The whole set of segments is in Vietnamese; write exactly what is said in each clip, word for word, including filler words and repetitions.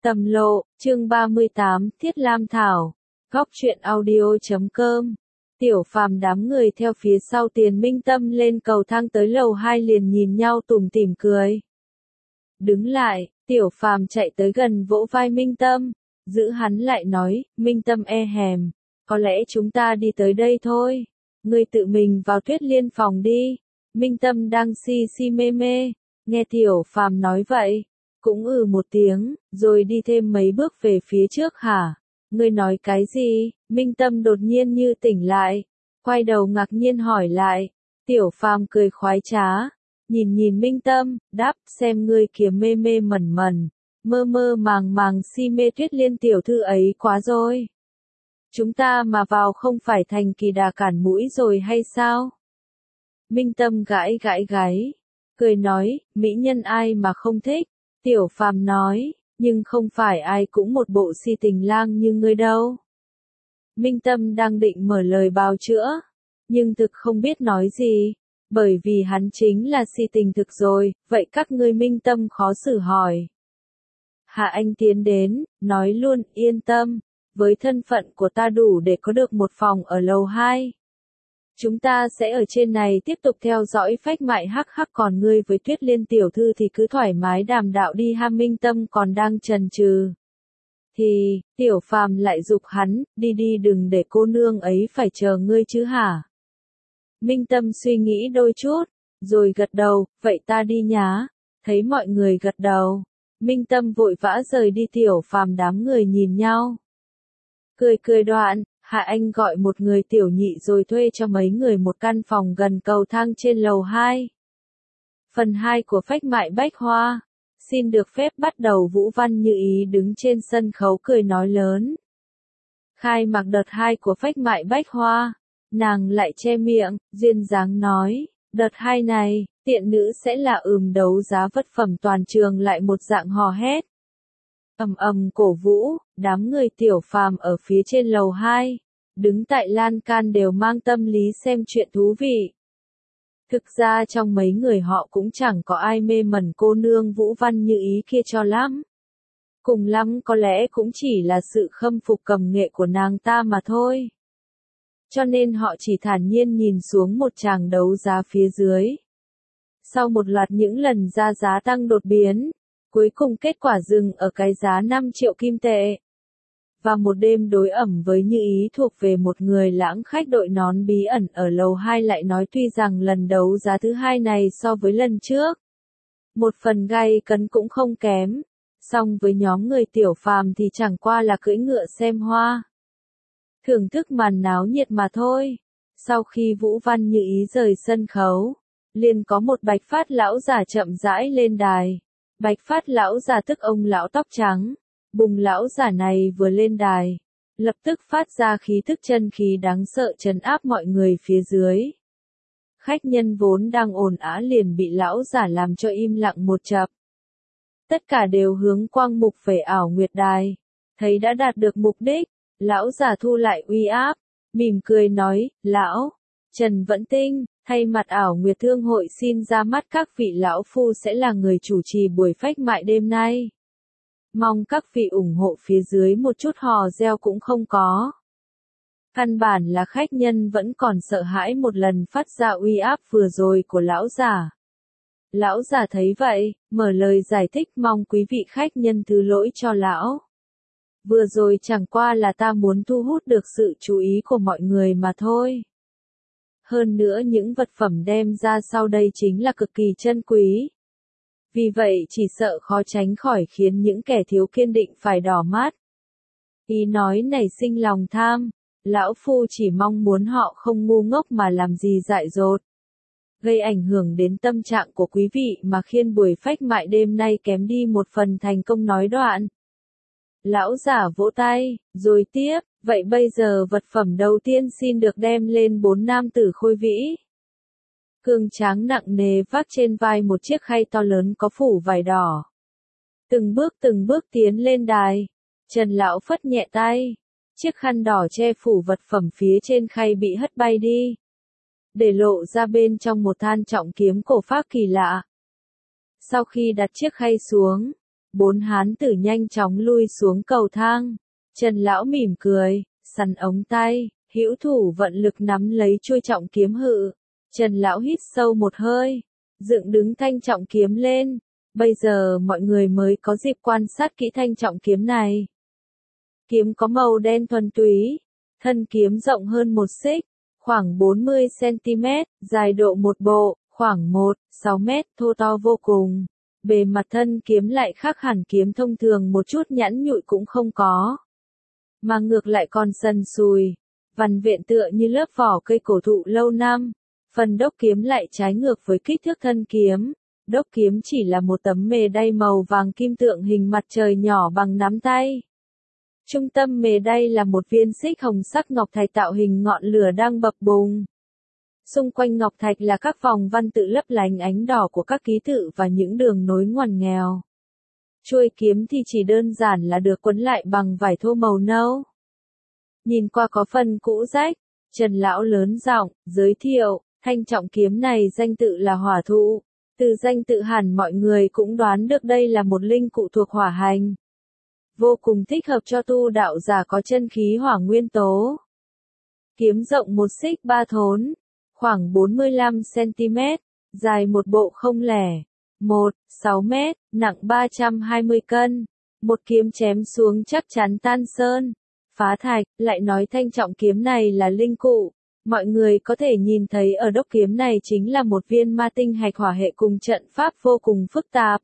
Tầm lộ, chương ba mươi tám, Thiết Lam Thảo, góc truyện audio chấm com. Tiểu Phàm đám người theo phía sau Tiền Minh Tâm lên cầu thang tới lầu hai liền nhìn nhau tủm tỉm cười. Đứng lại, Tiểu Phàm chạy tới gần vỗ vai Minh Tâm, giữ hắn lại nói, Minh Tâm e hèm, có lẽ chúng ta đi tới đây thôi, ngươi tự mình vào Tuyết Liên phòng đi. Minh Tâm đang si si mê mê, nghe Tiểu Phàm nói vậy, cũng ừ một tiếng, rồi đi thêm mấy bước về phía trước hả? Ngươi nói cái gì? Minh Tâm đột nhiên như tỉnh lại, quay đầu ngạc nhiên hỏi lại. Tiểu Phàm cười khoái trá, nhìn nhìn Minh Tâm, đáp, xem ngươi kìa mê mê mẩn mẩn, mơ mơ màng màng si mê Tuyết Liên tiểu thư ấy quá rồi. Chúng ta mà vào không phải thành kỳ đà cản mũi rồi hay sao? Minh Tâm gãi gãi gáy, cười nói, mỹ nhân ai mà không thích. Tiểu Phàm nói, nhưng không phải ai cũng một bộ si tình lang như ngươi đâu. Minh Tâm đang định mở lời bào chữa, nhưng thực không biết nói gì, bởi vì hắn chính là si tình thực rồi, vậy các ngươi Minh Tâm khó xử hỏi. Hạ Anh tiến đến, nói luôn, yên tâm, với thân phận của ta đủ để có được một phòng ở lầu hai. Chúng ta sẽ ở trên này tiếp tục theo dõi phách mại hắc hắc, còn ngươi với Tuyết Liên tiểu thư thì cứ thoải mái đàm đạo đi ha. Minh Tâm còn đang chần chừ thì, Tiểu Phàm lại giục hắn, đi đi đừng để cô nương ấy phải chờ ngươi chứ hả. Minh Tâm suy nghĩ đôi chút, rồi gật đầu, vậy ta đi nhá. Thấy mọi người gật đầu, Minh Tâm vội vã rời đi. Tiểu Phàm đám người nhìn nhau, cười cười đoạn. Hạ Anh gọi một người tiểu nhị rồi thuê cho mấy người một căn phòng gần cầu thang trên lầu hai. Phần hai của phách mại bách hoa. Xin được phép bắt đầu. Vũ Văn Như Ý đứng trên sân khấu cười nói lớn. Khai mạc đợt hai của phách mại bách hoa. Nàng lại che miệng, duyên dáng nói, đợt hai này, tiện nữ sẽ là ừm đấu giá vật phẩm toàn trường lại một dạng hò hét. Ầm ầm cổ vũ, đám người Tiểu Phàm ở phía trên lầu hai, đứng tại lan can đều mang tâm lý xem chuyện thú vị. Thực ra trong mấy người họ cũng chẳng có ai mê mẩn cô nương Vũ Văn Như Ý kia cho lắm. Cùng lắm có lẽ cũng chỉ là sự khâm phục cầm nghệ của nàng ta mà thôi. Cho nên họ chỉ thản nhiên nhìn xuống một tràng đấu giá phía dưới. Sau một loạt những lần ra giá tăng đột biến, cuối cùng kết quả dừng ở cái giá năm triệu kim tệ. Và một đêm đối ẩm với Như Ý thuộc về một người lãng khách đội nón bí ẩn ở lầu hai lại nói tuy rằng lần đấu giá thứ hai này so với lần trước, một phần gay cấn cũng không kém, song với nhóm người Tiểu Phàm thì chẳng qua là cưỡi ngựa xem hoa, thưởng thức màn náo nhiệt mà thôi. Sau khi Vũ Văn Như Ý rời sân khấu, liền có một bạch phát lão giả chậm rãi lên đài. Bạch phát lão giả tức ông lão tóc trắng. Bùng lão giả này vừa lên đài, lập tức phát ra khí tức chân khí đáng sợ trấn áp mọi người phía dưới. Khách nhân vốn đang ồn ào liền bị lão giả làm cho im lặng một chập. Tất cả đều hướng quang mục về ảo nguyệt đài. Thấy đã đạt được mục đích, lão giả thu lại uy áp, mỉm cười nói, lão, Trần Vẫn Tinh, thay mặt ảo nguyệt thương hội xin ra mắt các vị lão phu sẽ là người chủ trì buổi phách mại đêm nay. Mong các vị ủng hộ phía dưới một chút hò reo cũng không có. Căn bản là khách nhân vẫn còn sợ hãi một lần phát ra uy áp vừa rồi của lão giả. Lão giả thấy vậy, mở lời giải thích mong quý vị khách nhân thứ lỗi cho lão. Vừa rồi chẳng qua là ta muốn thu hút được sự chú ý của mọi người mà thôi. Hơn nữa những vật phẩm đem ra sau đây chính là cực kỳ chân quý. Vì vậy chỉ sợ khó tránh khỏi khiến những kẻ thiếu kiên định phải đỏ mắt. Ý nói nảy sinh lòng tham, lão phu chỉ mong muốn họ không ngu ngốc mà làm gì dại dột, gây ảnh hưởng đến tâm trạng của quý vị mà khiến buổi phách mại đêm nay kém đi một phần thành công nói đoạn. Lão giả vỗ tay, rồi tiếp, vậy bây giờ vật phẩm đầu tiên xin được đem lên bốn nam tử khôi vĩ. Cường tráng nặng nề vác trên vai một chiếc khay to lớn có phủ vải đỏ. Từng bước từng bước tiến lên đài. Trần lão phất nhẹ tay. Chiếc khăn đỏ che phủ vật phẩm phía trên khay bị hất bay đi. Để lộ ra bên trong một than trọng kiếm cổ phác kỳ lạ. Sau khi đặt chiếc khay xuống, Bốn hán tử nhanh chóng lui xuống cầu thang. Trần lão mỉm cười, sắn ống tay, hữu thủ vận lực nắm lấy chuôi trọng kiếm hự. Trần lão hít sâu một hơi, dựng đứng thanh trọng kiếm lên. Bây giờ mọi người mới có dịp quan sát kỹ thanh trọng kiếm này. Kiếm có màu đen thuần túy, thân kiếm rộng hơn một xích, khoảng bốn mươi xăng-ti-mét, dài độ một bộ, khoảng một phẩy sáu mét, thô to vô cùng. Bề mặt thân kiếm lại khác hẳn kiếm thông thường, một chút nhẵn nhụi cũng không có, mà ngược lại còn sần sùi, vằn vện tựa như lớp vỏ cây cổ thụ lâu năm. Phần đốc kiếm lại trái ngược với kích thước thân kiếm. Đốc kiếm chỉ là một tấm mề đay màu vàng kim tượng hình mặt trời nhỏ bằng nắm tay. Trung tâm mề đay là một viên xích hồng sắc ngọc thạch tạo hình ngọn lửa đang bập bùng. Xung quanh ngọc thạch là các vòng văn tự lấp lánh ánh đỏ của các ký tự và những đường nối ngoằn nghèo. Chuôi kiếm thì chỉ đơn giản là được quấn lại bằng vải thô màu nâu. Nhìn qua có phần cũ rách, Trần lão lớn giọng giới thiệu, thanh trọng kiếm này danh tự là hỏa thụ. Từ danh tự hẳn mọi người cũng đoán được đây là một linh cụ thuộc hỏa hành. Vô cùng thích hợp cho tu đạo giả có chân khí hỏa nguyên tố. Kiếm rộng một xích ba thốn, khoảng bốn mươi lăm xăng-ti-mét, dài một bộ không lẻ, một phẩy sáu mét, nặng ba trăm hai mươi cân. Một kiếm chém xuống chắc chắn tan sơn, phá thạch. Lại nói thanh trọng kiếm này là linh cụ. Mọi người có thể nhìn thấy ở đốc kiếm này chính là một viên ma tinh hạch hỏa hệ cùng trận pháp vô cùng phức tạp.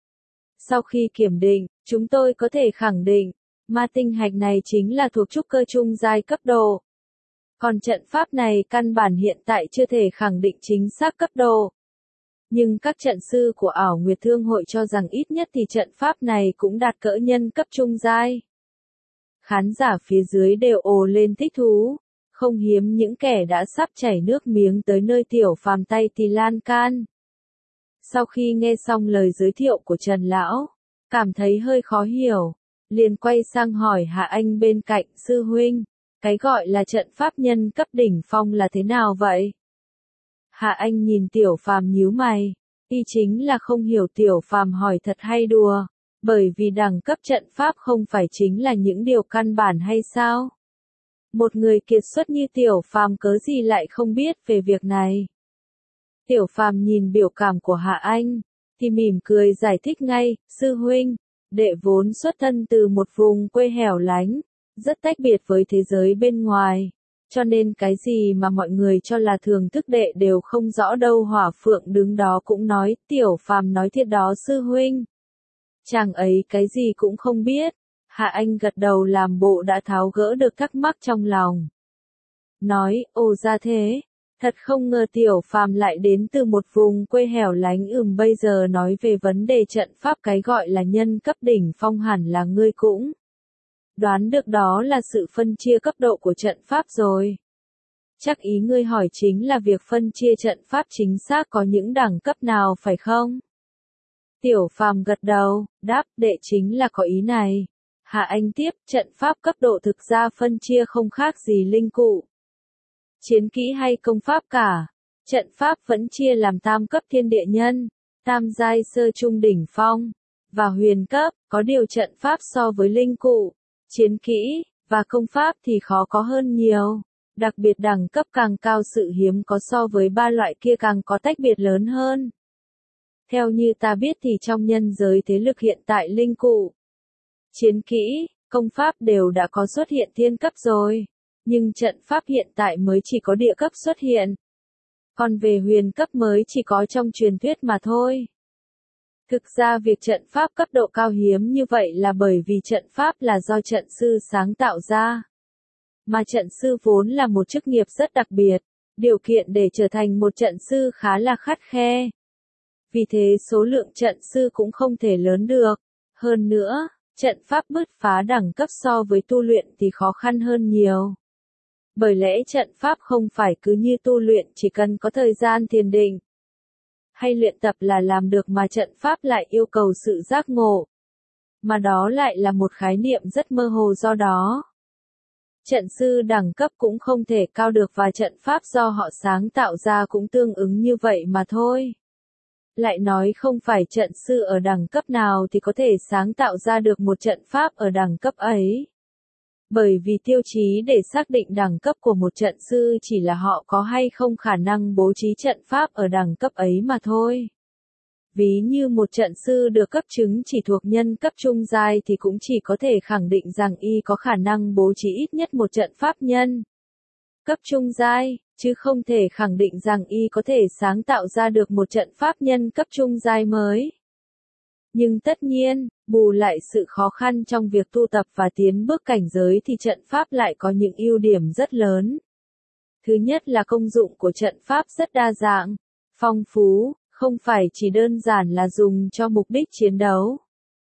Sau khi kiểm định, chúng tôi có thể khẳng định, ma tinh hạch này chính là thuộc trúc cơ trung giai cấp độ. Còn trận pháp này căn bản hiện tại chưa thể khẳng định chính xác cấp độ. Nhưng các trận sư của ảo Nguyệt Thương hội cho rằng ít nhất thì trận pháp này cũng đạt cỡ nhân cấp trung giai. Khán giả phía dưới đều ồ lên thích thú. Không hiếm những kẻ đã sắp chảy nước miếng tới nơi Tiểu Phàm tay thì lan can. Sau khi nghe xong lời giới thiệu của Trần lão, cảm thấy hơi khó hiểu, liền quay sang hỏi Hạ Anh bên cạnh, sư huynh, cái gọi là trận pháp nhân cấp đỉnh phong là thế nào vậy? Hạ Anh nhìn Tiểu Phàm nhíu mày, y chính là không hiểu Tiểu Phàm hỏi thật hay đùa, bởi vì đẳng cấp trận pháp không phải chính là những điều căn bản hay sao? Một người kiệt xuất như Tiểu Phàm cớ gì lại không biết về việc này. Tiểu Phàm nhìn biểu cảm của Hạ Anh, thì mỉm cười giải thích ngay, sư huynh, đệ vốn xuất thân từ một vùng quê hẻo lánh, rất tách biệt với thế giới bên ngoài, cho nên cái gì mà mọi người cho là thường thức đệ đều không rõ đâu. Hỏa Phượng đứng đó cũng nói, Tiểu Phàm nói thiệt đó sư huynh. Chàng ấy cái gì cũng không biết. Hạ Anh gật đầu làm bộ đã tháo gỡ được thắc mắc trong lòng. Nói, ồ ra thế, thật không ngờ Tiểu Phàm lại đến từ một vùng quê hẻo lánh. Ừm bây giờ nói về vấn đề trận pháp, cái gọi là nhân cấp đỉnh phong hẳn là ngươi cũng đoán được đó là sự phân chia cấp độ của trận pháp rồi. Chắc ý ngươi hỏi chính là việc phân chia trận pháp chính xác có những đẳng cấp nào phải không? Tiểu Phàm gật đầu, đáp, đệ chính là có ý này. Hạ Anh tiếp, trận pháp cấp độ thực ra phân chia không khác gì linh cụ, chiến kỹ hay công pháp cả. Trận pháp vẫn chia làm tam cấp thiên địa nhân, tam giai sơ trung đỉnh phong, và huyền cấp. Có điều trận pháp so với linh cụ, chiến kỹ, và công pháp thì khó có hơn nhiều. Đặc biệt đẳng cấp càng cao sự hiếm có so với ba loại kia càng có tách biệt lớn hơn. Theo như ta biết thì trong nhân giới thế lực hiện tại linh cụ, chiến kỹ, công pháp đều đã có xuất hiện thiên cấp rồi. Nhưng trận pháp hiện tại mới chỉ có địa cấp xuất hiện. Còn về huyền cấp mới chỉ có trong truyền thuyết mà thôi. Thực ra việc trận pháp cấp độ cao hiếm như vậy là bởi vì trận pháp là do trận sư sáng tạo ra. Mà trận sư vốn là một chức nghiệp rất đặc biệt, điều kiện để trở thành một trận sư khá là khắt khe. Vì thế số lượng trận sư cũng không thể lớn được. Hơn nữa, trận pháp bứt phá đẳng cấp so với tu luyện thì khó khăn hơn nhiều. Bởi lẽ trận pháp không phải cứ như tu luyện chỉ cần có thời gian thiền định hay luyện tập là làm được, mà trận pháp lại yêu cầu sự giác ngộ. Mà đó lại là một khái niệm rất mơ hồ, do đó trận sư đẳng cấp cũng không thể cao được và trận pháp do họ sáng tạo ra cũng tương ứng như vậy mà thôi. lại nói không phải trận sư ở đẳng cấp nào thì có thể sáng tạo ra được một trận pháp ở đẳng cấp ấy. Bởi vì tiêu chí để xác định đẳng cấp của một trận sư chỉ là họ có hay không khả năng bố trí trận pháp ở đẳng cấp ấy mà thôi. Ví như một trận sư được cấp chứng chỉ thuộc nhân cấp trung giai thì cũng chỉ có thể khẳng định rằng y có khả năng bố trí ít nhất một trận pháp nhân cấp trung giai, chứ không thể khẳng định rằng y có thể sáng tạo ra được một trận pháp nhân cấp trung giai mới. Nhưng tất nhiên, bù lại sự khó khăn trong việc tu tập và tiến bước cảnh giới thì trận pháp lại có những ưu điểm rất lớn. Thứ nhất là công dụng của trận pháp rất đa dạng, phong phú, không phải chỉ đơn giản là dùng cho mục đích chiến đấu.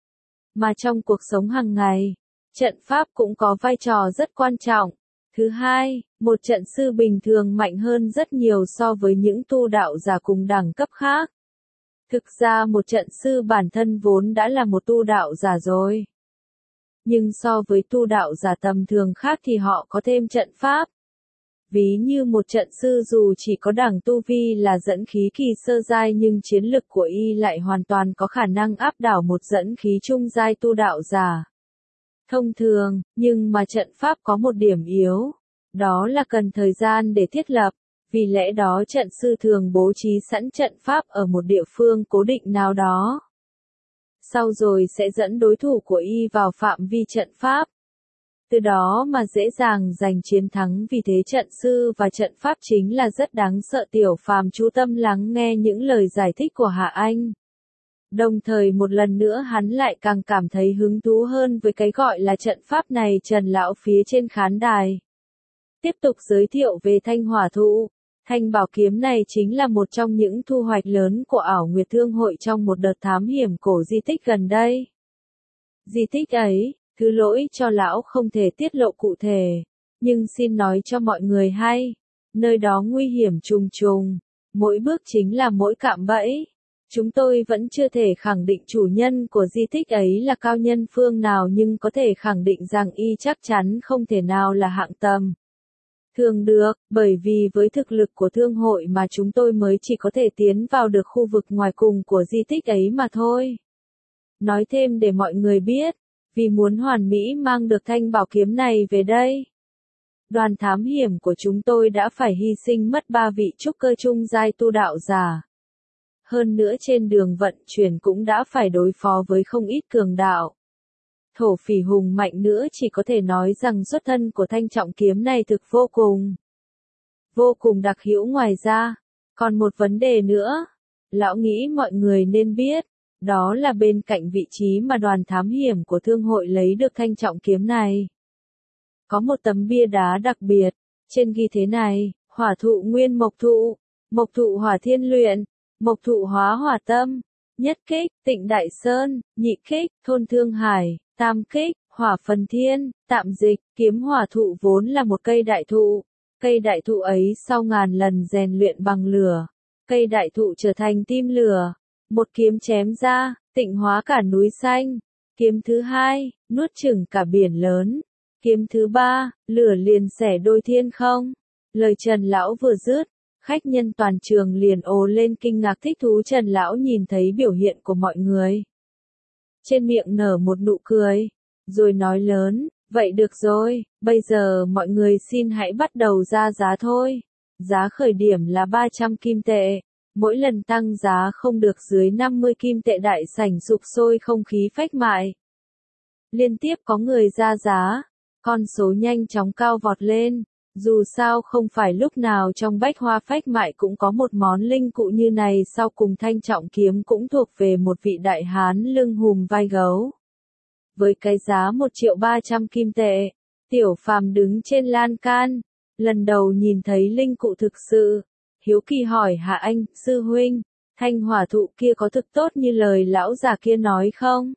Mà trong cuộc sống hàng ngày, trận pháp cũng có vai trò rất quan trọng. Thứ hai, một trận sư bình thường mạnh hơn rất nhiều so với những tu đạo giả cùng đẳng cấp khác. Thực ra một trận sư bản thân vốn đã là một tu đạo giả rồi. Nhưng so với tu đạo giả tầm thường khác thì họ có thêm trận pháp. Ví như một trận sư dù chỉ có đẳng tu vi là dẫn khí kỳ sơ giai nhưng chiến lực của y lại hoàn toàn có khả năng áp đảo một dẫn khí trung giai tu đạo giả thông thường, nhưng mà trận pháp có một điểm yếu, đó là cần thời gian để thiết lập, vì lẽ đó trận sư thường bố trí sẵn trận pháp ở một địa phương cố định nào đó. Sau rồi sẽ dẫn đối thủ của y vào phạm vi trận pháp. Từ đó mà dễ dàng giành chiến thắng, vì thế trận sư và trận pháp chính là rất đáng sợ. Tiểu Phàm chú tâm lắng nghe những lời giải thích của Hạ Anh. Đồng thời một lần nữa hắn lại càng cảm thấy hứng thú hơn với cái gọi là trận pháp này. Trần lão phía trên khán đài tiếp tục giới thiệu về Thanh Hỏa Thụ. Thanh bảo kiếm này chính là một trong những thu hoạch lớn của Ảo Nguyệt Thương hội trong một đợt thám hiểm cổ di tích gần đây. Di tích ấy, thứ lỗi cho lão không thể tiết lộ cụ thể, nhưng xin nói cho mọi người hay, nơi đó nguy hiểm trùng trùng, mỗi bước chính là mỗi cạm bẫy. Chúng tôi vẫn chưa thể khẳng định chủ nhân của di tích ấy là cao nhân phương nào, nhưng có thể khẳng định rằng y chắc chắn không thể nào là hạng tầm thường được, bởi vì với thực lực của thương hội mà chúng tôi mới chỉ có thể tiến vào được khu vực ngoài cùng của di tích ấy mà thôi. Nói thêm để mọi người biết, vì muốn hoàn mỹ mang được thanh bảo kiếm này về đây, đoàn thám hiểm của chúng tôi đã phải hy sinh mất ba vị trúc cơ trung giai tu đạo giả. Hơn nữa trên đường vận chuyển cũng đã phải đối phó với không ít cường đạo thổ phỉ hùng mạnh nữa. Chỉ có thể nói rằng xuất thân của thanh trọng kiếm này thực vô cùng, vô cùng đặc hữu. Ngoài ra, còn một vấn đề nữa, lão nghĩ mọi người nên biết, đó là bên cạnh vị trí mà đoàn thám hiểm của thương hội lấy được thanh trọng kiếm này, có một tấm bia đá đặc biệt, trên ghi thế này: hỏa thụ nguyên mộc thụ, mộc thụ hỏa thiên luyện, mộc thụ hóa hỏa tâm, nhất kích, Tịnh Đại Sơn, nhị kích, thôn Thương Hải, tam kích, hỏa phần thiên. Tạm dịch, kiếm hỏa thụ vốn là một cây đại thụ. Cây đại thụ ấy sau ngàn lần rèn luyện bằng lửa, cây đại thụ trở thành tim lửa. Một kiếm chém ra, tịnh hóa cả núi xanh. Kiếm thứ hai, nuốt chửng cả biển lớn. Kiếm thứ ba, lửa liền xẻ đôi thiên không. Lời Trần lão vừa dứt, khách nhân toàn trường liền ồ lên kinh ngạc thích thú. Trần lão nhìn thấy biểu hiện của mọi người, trên miệng nở một nụ cười, rồi nói lớn: vậy được rồi, bây giờ mọi người xin hãy bắt đầu ra giá thôi. Giá khởi điểm là ba trăm kim tệ, mỗi lần tăng giá không được dưới năm mươi kim tệ. Đại sảnh sục sôi không khí phách mại. Liên tiếp có người ra giá, con số nhanh chóng cao vọt lên. Dù sao không phải lúc nào trong bách hoa phách mại cũng có một món linh cụ như này. Sau cùng thanh trọng kiếm cũng thuộc về một vị đại hán lưng hùm vai gấu. Với cái giá một triệu ba trăm kim tệ, Tiểu Phàm đứng trên lan can, lần đầu nhìn thấy linh cụ thực sự. Hiếu kỳ hỏi Hạ Anh: sư huynh, thanh hỏa thụ kia có thực tốt như lời lão già kia nói không?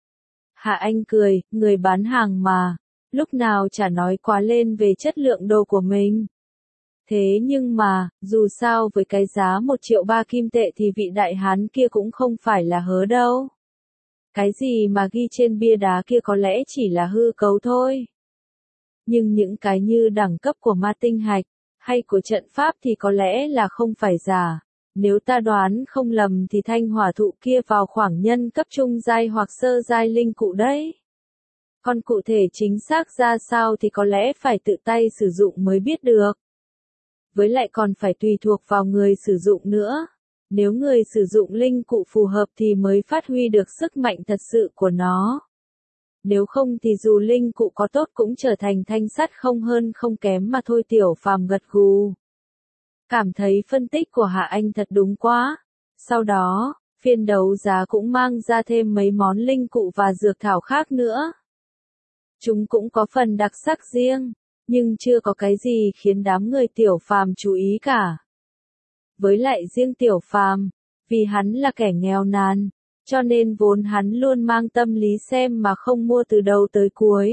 Hạ Anh cười: người bán hàng mà, lúc nào chả nói quá lên về chất lượng đồ của mình. Thế nhưng mà, dù sao với cái giá một triệu ba kim tệ thì vị đại hán kia cũng không phải là hớ đâu. Cái gì mà ghi trên bia đá kia có lẽ chỉ là hư cấu thôi. Nhưng những cái như đẳng cấp của ma tinh hạch, hay của trận pháp thì có lẽ là không phải giả. Nếu ta đoán không lầm thì thanh hỏa thụ kia vào khoảng nhân cấp trung giai hoặc sơ giai linh cụ đấy. Còn cụ thể chính xác ra sao thì có lẽ phải tự tay sử dụng mới biết được. Với lại còn phải tùy thuộc vào người sử dụng nữa. Nếu người sử dụng linh cụ phù hợp thì mới phát huy được sức mạnh thật sự của nó. Nếu không thì dù linh cụ có tốt cũng trở thành thanh sắt không hơn không kém mà thôi. Tiểu Phàm gật gù. Cảm thấy phân tích của Hạ Anh thật đúng quá. Sau đó, phiên đấu giá cũng mang ra thêm mấy món linh cụ và dược thảo khác nữa. Chúng cũng có phần đặc sắc riêng, nhưng chưa có cái gì khiến đám người Tiểu Phàm chú ý cả. Với lại riêng Tiểu Phàm, vì hắn là kẻ nghèo nàn, cho nên vốn hắn luôn mang tâm lý xem mà không mua từ đầu tới cuối.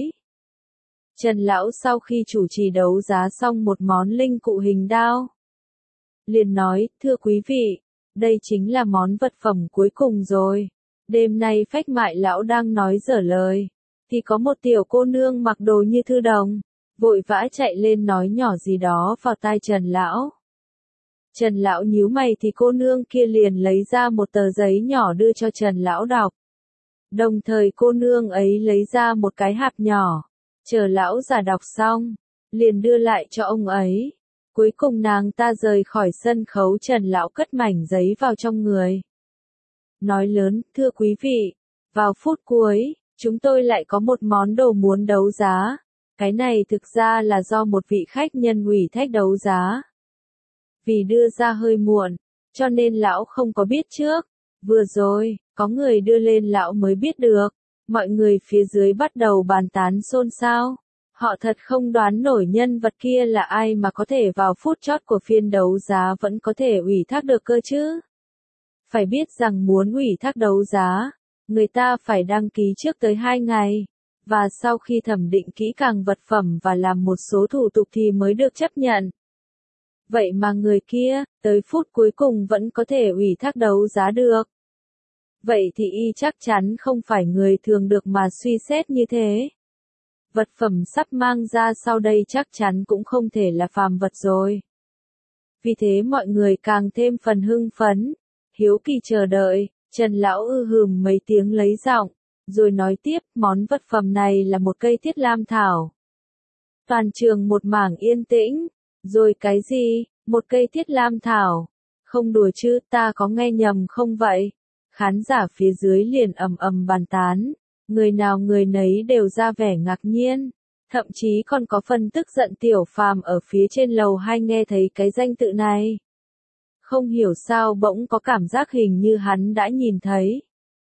Trần Lão sau khi chủ trì đấu giá xong một món linh cụ hình đao, liền nói, thưa quý vị, đây chính là món vật phẩm cuối cùng rồi. Đêm nay Phách Mại Lão đang nói dở lời, thì có một tiểu cô nương mặc đồ như thư đồng, vội vã chạy lên nói nhỏ gì đó vào tai Trần Lão. Trần Lão nhíu mày thì cô nương kia liền lấy ra một tờ giấy nhỏ đưa cho Trần Lão đọc. Đồng thời cô nương ấy lấy ra một cái hạp nhỏ, chờ Lão già đọc xong, liền đưa lại cho ông ấy. Cuối cùng nàng ta rời khỏi sân khấu. Trần Lão cất mảnh giấy vào trong người. Nói lớn, thưa quý vị, vào phút cuối, chúng tôi lại có một món đồ muốn đấu giá. Cái này thực ra là do một vị khách nhân ủy thác đấu giá. Vì đưa ra hơi muộn, cho nên Lão không có biết trước. Vừa rồi, có người đưa lên Lão mới biết được. Mọi người phía dưới bắt đầu bàn tán xôn xao. Họ thật không đoán nổi nhân vật kia là ai mà có thể vào phút chót của phiên đấu giá vẫn có thể ủy thác được cơ chứ. Phải biết rằng muốn ủy thác đấu giá, người ta phải đăng ký trước tới hai ngày, và sau khi thẩm định kỹ càng vật phẩm và làm một số thủ tục thì mới được chấp nhận. Vậy mà người kia, tới phút cuối cùng vẫn có thể ủy thác đấu giá được. Vậy thì y chắc chắn không phải người thường được mà suy xét như thế. Vật phẩm sắp mang ra sau đây chắc chắn cũng không thể là phàm vật rồi. Vì thế mọi người càng thêm phần hưng phấn, hiếu kỳ chờ đợi. Trần Lão ư hừm mấy tiếng lấy giọng, rồi nói tiếp, món vật phẩm này là một cây thiết lam thảo. Toàn trường một mảng yên tĩnh, rồi cái gì, một cây thiết lam thảo, không đùa chứ, ta có nghe nhầm không vậy? Khán giả phía dưới liền ầm ầm bàn tán, người nào người nấy đều ra vẻ ngạc nhiên, thậm chí còn có phần tức giận. Tiểu Phàm ở phía trên lầu hai nghe thấy cái danh tự này. Không hiểu sao bỗng có cảm giác hình như hắn đã nhìn thấy.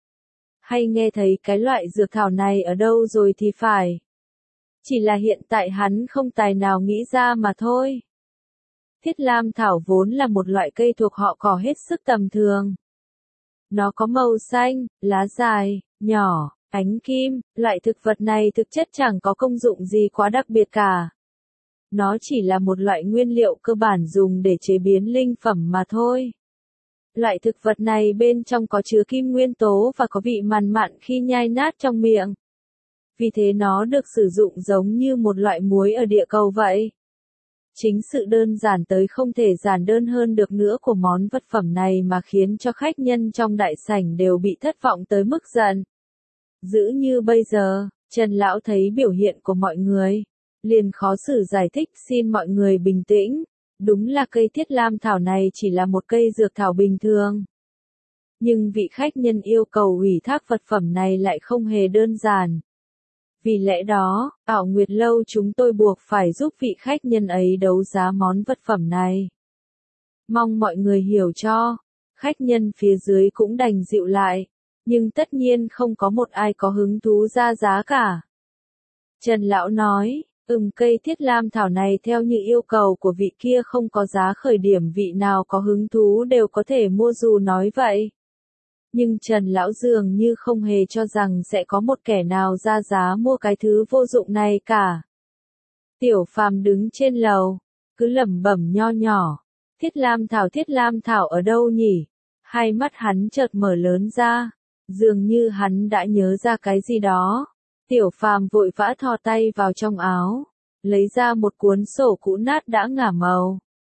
Hay nghe thấy cái loại dược thảo này ở đâu rồi thì phải. Chỉ là hiện tại hắn không tài nào nghĩ ra mà thôi. Thiết lam thảo vốn là một loại cây thuộc họ cỏ hết sức tầm thường. Nó có màu xanh, lá dài, nhỏ, ánh kim. Loại thực vật này thực chất chẳng có công dụng gì quá đặc biệt cả. Nó chỉ là một loại nguyên liệu cơ bản dùng để chế biến linh phẩm mà thôi. Loại thực vật này bên trong có chứa kim nguyên tố và có vị mặn mặn khi nhai nát trong miệng. Vì thế nó được sử dụng giống như một loại muối ở địa cầu vậy. Chính sự đơn giản tới không thể giản đơn hơn được nữa của món vật phẩm này mà khiến cho khách nhân trong đại sảnh đều bị thất vọng tới mức giận. Dữ như bây giờ, Trần Lão thấy biểu hiện của mọi người, liền khó xử giải thích, xin mọi người bình tĩnh. Đúng là cây thiết lam thảo này chỉ là một cây dược thảo bình thường. Nhưng vị khách nhân yêu cầu ủy thác vật phẩm này lại không hề đơn giản. Vì lẽ đó, Ảo Nguyệt Lâu chúng tôi buộc phải giúp vị khách nhân ấy đấu giá món vật phẩm này. Mong mọi người hiểu cho. Khách nhân phía dưới cũng đành dịu lại. Nhưng tất nhiên không có một ai có hứng thú ra giá cả. Trần Lão nói, ừm cây thiết lam thảo này theo như yêu cầu của vị kia không có giá khởi điểm, vị nào có hứng thú đều có thể mua dù nói vậy. Nhưng Trần Lão dường như không hề cho rằng sẽ có một kẻ nào ra giá mua cái thứ vô dụng này cả. Tiểu Phàm đứng trên lầu, cứ lẩm bẩm nho nhỏ, thiết lam thảo thiết lam thảo ở đâu nhỉ? Hai mắt hắn chợt mở lớn ra, dường như hắn đã nhớ ra cái gì đó. Tiểu Phàm vội vã thò tay vào trong áo, lấy ra một cuốn sổ cũ nát đã ngả màu,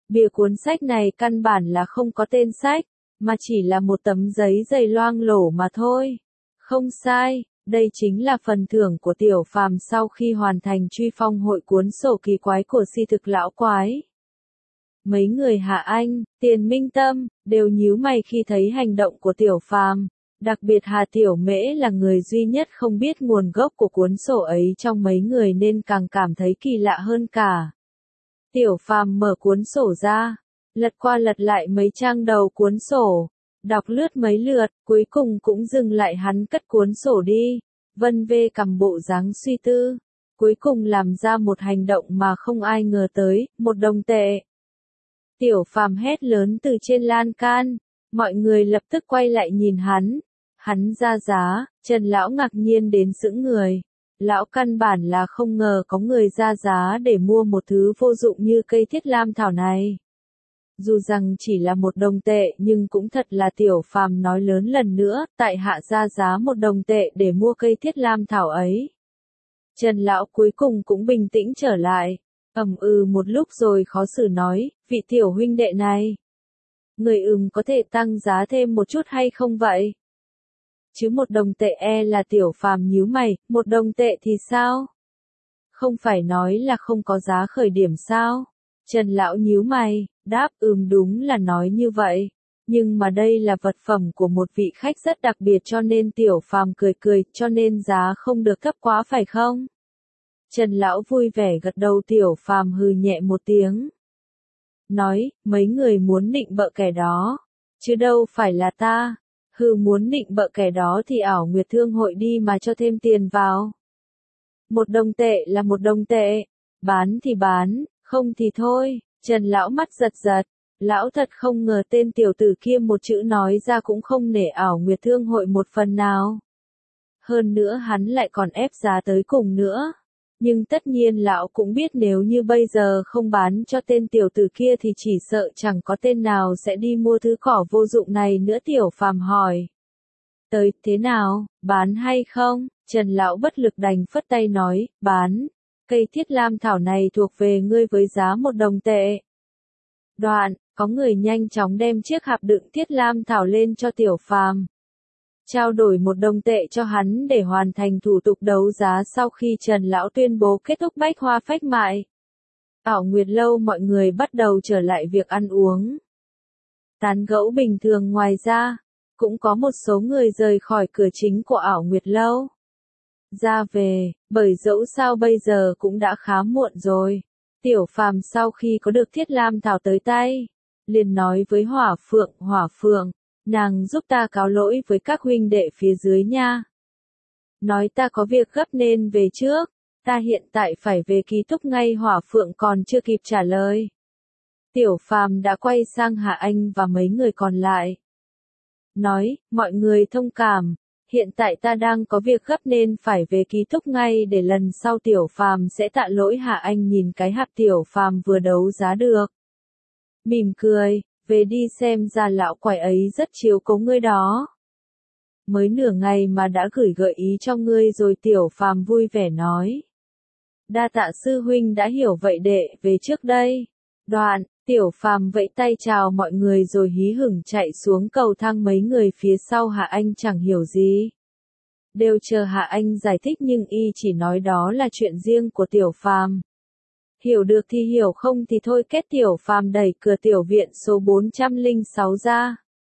Bìa cuốn sách này căn bản là không có tên sách, mà chỉ là một tấm giấy dày loang lổ mà thôi. Không sai, đây chính là phần thưởng của Tiểu Phàm sau khi hoàn thành truy phong hội cuốn sổ kỳ quái của si thực lão quái. Mấy người Hạ Anh, Tiền Minh Tâm, đều nhíu mày khi thấy hành động của Tiểu Phàm. Đặc biệt Hà Tiểu Mễ là người duy nhất không biết nguồn gốc của cuốn sổ ấy trong mấy người nên càng cảm thấy kỳ lạ hơn cả. Tiểu Phàm mở cuốn sổ ra, lật qua lật lại mấy trang đầu cuốn sổ, đọc lướt mấy lượt, cuối cùng cũng dừng lại hắn cất cuốn sổ đi, vân vê cầm bộ dáng suy tư, cuối cùng làm ra một hành động mà không ai ngờ tới, một đồng tệ. Tiểu Phàm hét lớn từ trên lan can, mọi người lập tức quay lại nhìn hắn. Hắn ra giá, Trần lão ngạc nhiên đến sững người. Lão căn bản là không ngờ có người ra giá để mua một thứ vô dụng như cây thiết lam thảo này. Dù rằng chỉ là một đồng tệ nhưng cũng thật là Tiểu Phàm nói lớn lần nữa, tại hạ ra giá một đồng tệ để mua cây thiết lam thảo ấy. Trần lão cuối cùng cũng bình tĩnh trở lại, ầm ừ một lúc rồi khó xử nói, vị tiểu huynh đệ này. Người ừm có thể tăng giá thêm một chút hay không vậy? Chứ một đồng tệ e là Tiểu Phàm nhíu mày, một đồng tệ thì sao? Không phải nói là không có giá khởi điểm sao? Trần lão nhíu mày, đáp ừm đúng là nói như vậy. Nhưng mà đây là vật phẩm của một vị khách rất đặc biệt cho nên Tiểu Phàm cười cười, cho nên giá không được thấp quá phải không? Trần lão vui vẻ gật đầu. Tiểu Phàm hừ nhẹ một tiếng. Nói, mấy người muốn nịnh bợ kẻ đó, chứ đâu phải là ta. Hừ muốn nịnh bợ kẻ đó thì ảo Nguyệt Thương hội đi mà cho thêm tiền vào. Một đồng tệ là một đồng tệ, bán thì bán, không thì thôi. Trần lão mắt giật giật, lão thật không ngờ tên tiểu tử kia một chữ nói ra cũng không nể ảo Nguyệt Thương hội một phần nào. Hơn nữa hắn lại còn ép giá tới cùng nữa. Nhưng tất nhiên lão cũng biết nếu như bây giờ không bán cho tên tiểu tử kia thì chỉ sợ chẳng có tên nào sẽ đi mua thứ cỏ vô dụng này nữa. Tiểu Phàm hỏi. Tới, thế nào, bán hay không? Trần lão bất lực đành phất tay nói, bán. Cây thiết lam thảo này thuộc về ngươi với giá một đồng tệ. Đoạn, có người nhanh chóng đem chiếc hạp đựng thiết lam thảo lên cho Tiểu Phàm. Trao đổi một đồng tệ cho hắn để hoàn thành thủ tục đấu giá. Sau khi Trần lão tuyên bố kết thúc bách hoa phách mại, ảo Nguyệt lâu mọi người bắt đầu trở lại việc ăn uống, tán gẫu bình thường. Ngoài ra, cũng có một số người rời khỏi cửa chính của ảo Nguyệt lâu ra về, bởi dẫu sao bây giờ cũng đã khá muộn rồi. Tiểu Phàm sau khi có được thiết lam thảo tới tay, liền nói với Hỏa Phượng, Hỏa Phượng, nàng giúp ta cáo lỗi với các huynh đệ phía dưới nha. Nói ta có việc gấp nên về trước, ta hiện tại phải về ký túc ngay. Hỏa Phượng còn chưa kịp trả lời, Tiểu Phàm đã quay sang Hạ Anh và mấy người còn lại. Nói, mọi người thông cảm, hiện tại ta đang có việc gấp nên phải về ký túc ngay để lần sau Tiểu Phàm sẽ tạ lỗi. Hạ Anh nhìn cái hạp Tiểu Phàm vừa đấu giá được, mỉm cười. Về đi, xem ra lão quái ấy rất chiếu cố ngươi đó. Mới nửa ngày mà đã gửi gợi ý cho ngươi rồi. Tiểu Phàm vui vẻ nói. Đa tạ sư huynh đã hiểu vậy, đệ về trước đây. Đoạn, Tiểu Phàm vẫy tay chào mọi người rồi hí hửng chạy xuống cầu thang. Mấy người phía sau Hạ Anh chẳng hiểu gì, đều chờ Hạ Anh giải thích nhưng y chỉ nói đó là chuyện riêng của Tiểu Phàm. Hiểu được thì hiểu, không thì thôi. Kết. Tiểu Phàm đẩy cửa tiểu viện số bốn trăm lẻ sáu ra,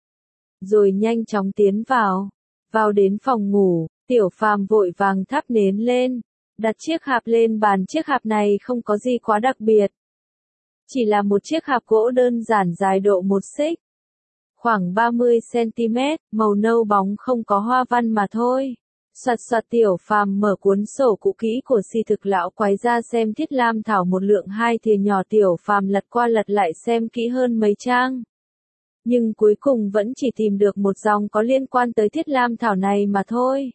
rồi nhanh chóng tiến vào. Vào đến phòng ngủ, Tiểu Phàm vội vàng thắp nến lên, đặt chiếc hạp lên bàn. Chiếc hạp này không có gì quá đặc biệt, chỉ là một chiếc hạp gỗ đơn giản dài độ một xích, khoảng ba mươi xăng-ti-mét, màu nâu bóng không có hoa văn mà thôi. Soạt soạt. Tiểu Phàm mở cuốn sổ cũ kỹ của si thực lão quái ra xem thiết lam thảo một lượng hai thìa nhỏ. Tiểu Phàm lật qua lật lại xem kỹ hơn mấy trang, nhưng cuối cùng vẫn chỉ tìm được một dòng có liên quan tới thiết lam thảo này mà thôi.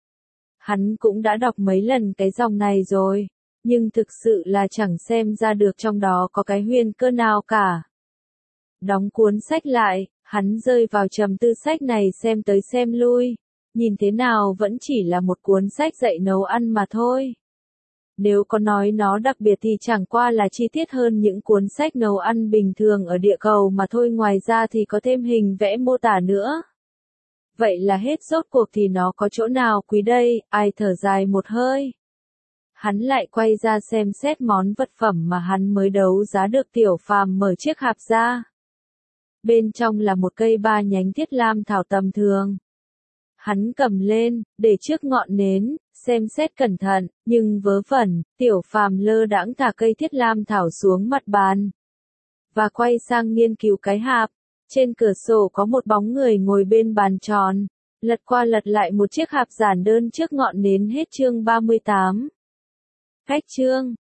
Hắn cũng đã đọc mấy lần cái dòng này rồi, nhưng thực sự là chẳng xem ra được trong đó có cái huyền cơ nào cả. Đóng cuốn sách lại, hắn rơi vào trầm tư. Sách này xem tới xem lui, nhìn thế nào vẫn chỉ là một cuốn sách dạy nấu ăn mà thôi. Nếu có nói nó đặc biệt thì chẳng qua là chi tiết hơn những cuốn sách nấu ăn bình thường ở địa cầu mà thôi, ngoài ra thì có thêm hình vẽ mô tả nữa. Vậy là hết, rốt cuộc thì nó có chỗ nào quý đây, ai thở dài một hơi. Hắn lại quay ra xem xét món vật phẩm mà hắn mới đấu giá được. Tiểu Phàm mở chiếc hạp ra. Bên trong là một cây ba nhánh thiết lam thảo tầm thường. Hắn cầm lên, để trước ngọn nến, xem xét cẩn thận, nhưng vớ vẩn, Tiểu Phàm lơ đãng thả cây thiết lam thảo xuống mặt bàn. Và quay sang nghiên cứu cái hạp. Trên cửa sổ có một bóng người ngồi bên bàn tròn, lật qua lật lại một chiếc hạp giản đơn trước ngọn nến. Hết chương ba mươi tám. Khách chương